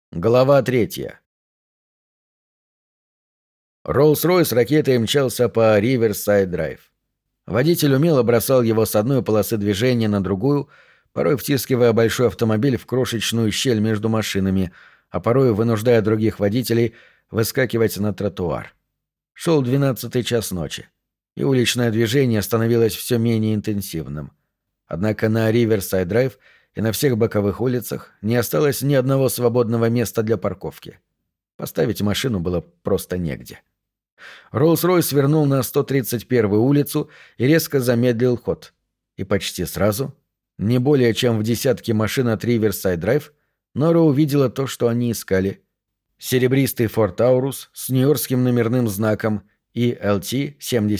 Глава 3. Роллс-Ройс ракетой мчался по Риверсайд-драйв. Водитель умело бросал его с одной полосы движения на другую, порой втискивая большой автомобиль в крошечную щель между машинами, а порой вынуждая других водителей выскакивать на тротуар. Шел 12-й час ночи, и уличное движение становилось все менее интенсивным. Однако на Риверсайд-драйв и на всех боковых улицах не осталось ни одного свободного места для парковки. Поставить машину было просто негде. Роллс-Ройс свернул на 131-ю улицу и резко замедлил ход. И почти сразу, не более чем в десятке машин от Риверсайд-драйв, Нора увидела то, что они искали. Серебристый Ford Taurus с нью-йоркским номерным знаком ELT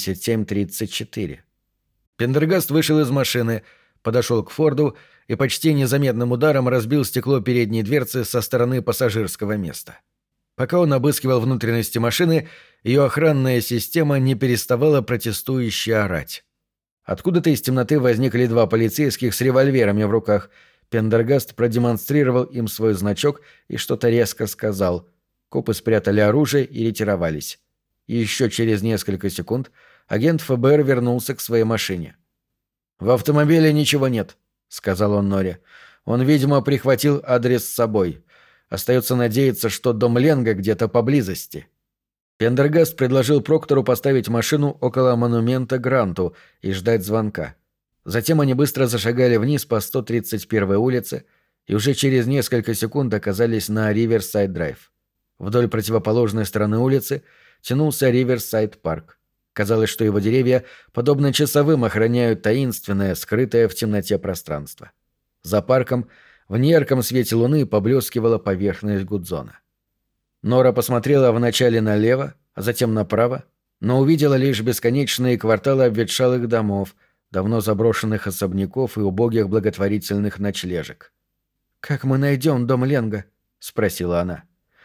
7734. Пендергаст вышел из машины, подошел к Форду и почти незаметным ударом разбил стекло передней дверцы со стороны пассажирского места. Пока он обыскивал внутренности машины, ее охранная система не переставала протестующе орать. Откуда-то из темноты возникли два полицейских с револьверами в руках. Пендергаст продемонстрировал им свой значок и что-то резко сказал. Копы спрятали оружие и ретировались. И еще через несколько секунд агент ФБР вернулся к своей машине. «В автомобиле ничего нет», — сказал он Норе. «Он, видимо, прихватил адрес с собой. Остается надеяться, что дом Ленга где-то поблизости». Пендергаст предложил Проктору поставить машину около монумента Гранту и ждать звонка. Затем они быстро зашагали вниз по 131-й улице и уже через несколько секунд оказались на Риверсайд-драйв. Вдоль противоположной стороны улицы тянулся Риверсайд-парк. Казалось, что его деревья, подобно часовым, охраняют таинственное, скрытое в темноте пространство. За парком в неярком свете луны поблескивала поверхность Гудзона. Нора посмотрела вначале налево, а затем направо, но увидела лишь бесконечные кварталы обветшалых домов, давно заброшенных особняков и убогих благотворительных ночлежек. «Как мы найдем дом Ленга?» — спросила она.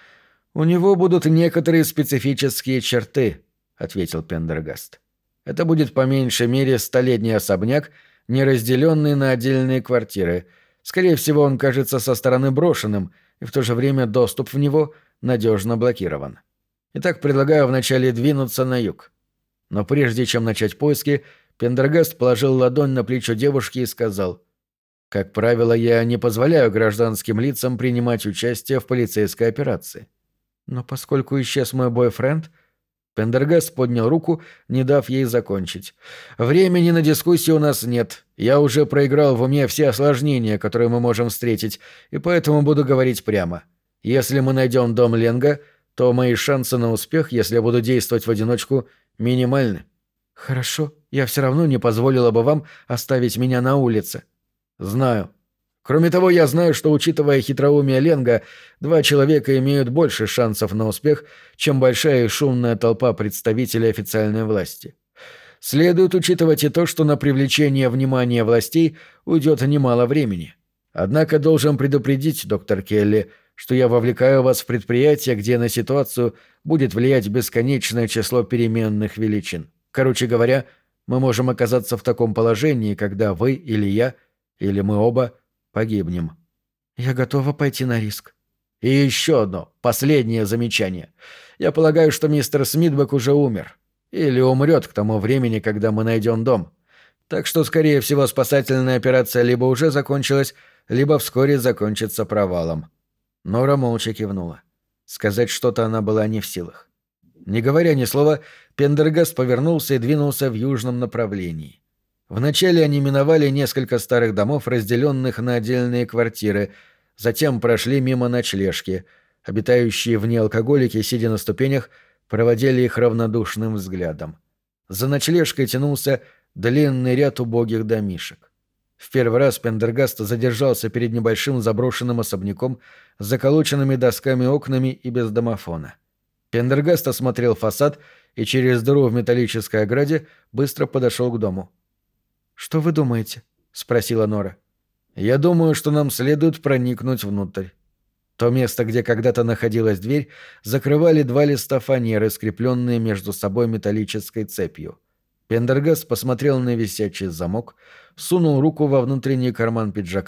«У него будут некоторые специфические черты», — ответил Пендергаст. «Это будет по меньшей мере столетний особняк, не разделенный на отдельные квартиры. Скорее всего, он кажется со стороны брошенным, и в то же время доступ в него надежно блокирован. Итак, предлагаю вначале двинуться на юг». Но прежде чем начать поиски, Пендергаст положил ладонь на плечо девушки и сказал: «Как правило, я не позволяю гражданским лицам принимать участие в полицейской операции. Но поскольку исчез мой бойфренд...» Пендергаст поднял руку, не дав ей закончить. «Времени на дискуссии у нас нет. Я уже проиграл в уме все осложнения, которые мы можем встретить, и поэтому буду говорить прямо. Если мы найдем дом Ленга, то мои шансы на успех, если я буду действовать в одиночку, минимальны». «Хорошо, я все равно не позволила бы вам оставить меня на улице». «Знаю. Кроме того, я знаю, что, учитывая хитроумие Ленга, два человека имеют больше шансов на успех, чем большая и шумная толпа представителей официальной власти. Следует учитывать и то, что на привлечение внимания властей уйдет немало времени. Однако должен предупредить, доктор Келли, что я вовлекаю вас в предприятие, где на ситуацию будет влиять бесконечное число переменных величин. Короче говоря, мы можем оказаться в таком положении, когда вы или я, или мы оба погибнем». «Я готова пойти на риск». «И еще одно, последнее замечание. Я полагаю, что мистер Смитбек уже умер. Или умрет к тому времени, когда мы найдем дом. Так что, скорее всего, спасательная операция либо уже закончилась, либо вскоре закончится провалом». Нора молча кивнула. Сказать что-то она была не в силах. Не говоря ни слова, Пендергаст повернулся и двинулся в южном направлении. Вначале они миновали несколько старых домов, разделенных на отдельные квартиры, затем прошли мимо ночлежки. Обитающие в ней алкоголики, сидя на ступенях, проводили их равнодушным взглядом. За ночлежкой тянулся длинный ряд убогих домишек. В первый раз Пендергаст задержался перед небольшим заброшенным особняком с заколоченными досками окнами и без домофона. Пендергаст осмотрел фасад и через дыру в металлической ограде быстро подошел к дому. «Что вы думаете?» — спросила Нора. «Я думаю, что нам следует проникнуть внутрь». То место, где когда-то находилась дверь, закрывали два листа фанеры, скрепленные между собой металлической цепью. Пендергаст посмотрел на висячий замок, сунул руку во внутренний карман пиджака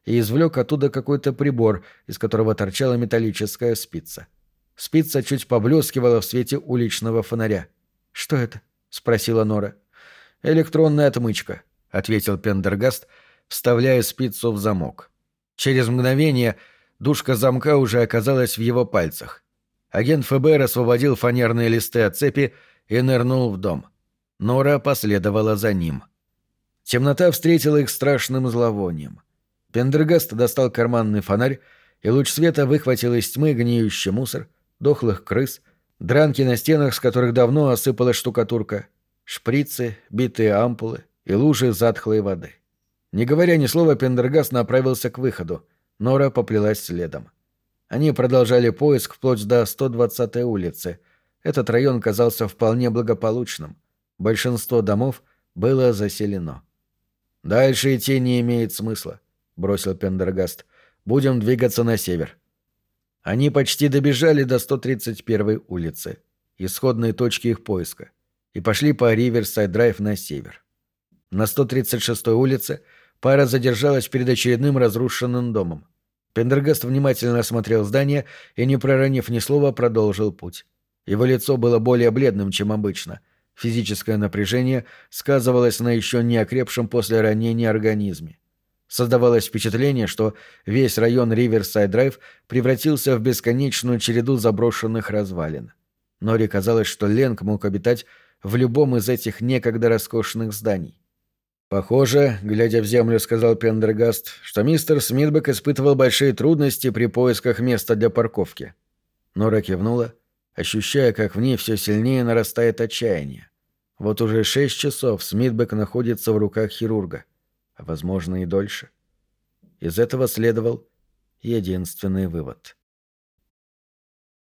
и извлек оттуда какой-то прибор, из которого торчала металлическая спица. Спица чуть поблескивала в свете уличного фонаря. «Что это?» — спросила Нора. «Электронная отмычка», — ответил Пендергаст, вставляя спицу в замок. Через мгновение дужка замка уже оказалась в его пальцах. Агент ФБР освободил фанерные листы от цепи и нырнул в дом. Нора последовала за ним. Темнота встретила их страшным зловонием. Пендергаст достал карманный фонарь, и луч света выхватил из тьмы гниющий мусор, дохлых крыс, дранки на стенах, с которых давно осыпалась штукатурка, шприцы, битые ампулы и лужи затхлой воды. Не говоря ни слова, Пендергаст направился к выходу. Нора поплелась следом. Они продолжали поиск вплоть до 120-й улицы. Этот район казался вполне благополучным. Большинство домов было заселено. «Дальше идти не имеет смысла», — бросил Пендергаст. «Будем двигаться на север». Они почти добежали до 131-й улицы, исходной точки их поиска, и пошли по Риверсайд-драйв на север. На 136-й улице пара задержалась перед очередным разрушенным домом. Пендергаст внимательно осмотрел здание и, не проронив ни слова, продолжил путь. Его лицо было более бледным, чем обычно. Физическое напряжение сказывалось на еще не окрепшем после ранения организме. Создавалось впечатление, что весь район Риверсайд-драйв превратился в бесконечную череду заброшенных развалин. Норе казалось, что Ленг мог обитать в любом из этих некогда роскошных зданий. «Похоже, — глядя в землю, сказал Пендергаст, — что мистер Смитбек испытывал большие трудности при поисках места для парковки». Нора кивнула, ощущая, как в ней все сильнее нарастает отчаяние. Вот уже 6 часов Смитбек находится в руках хирурга, а, возможно, и дольше. Из этого следовал единственный вывод.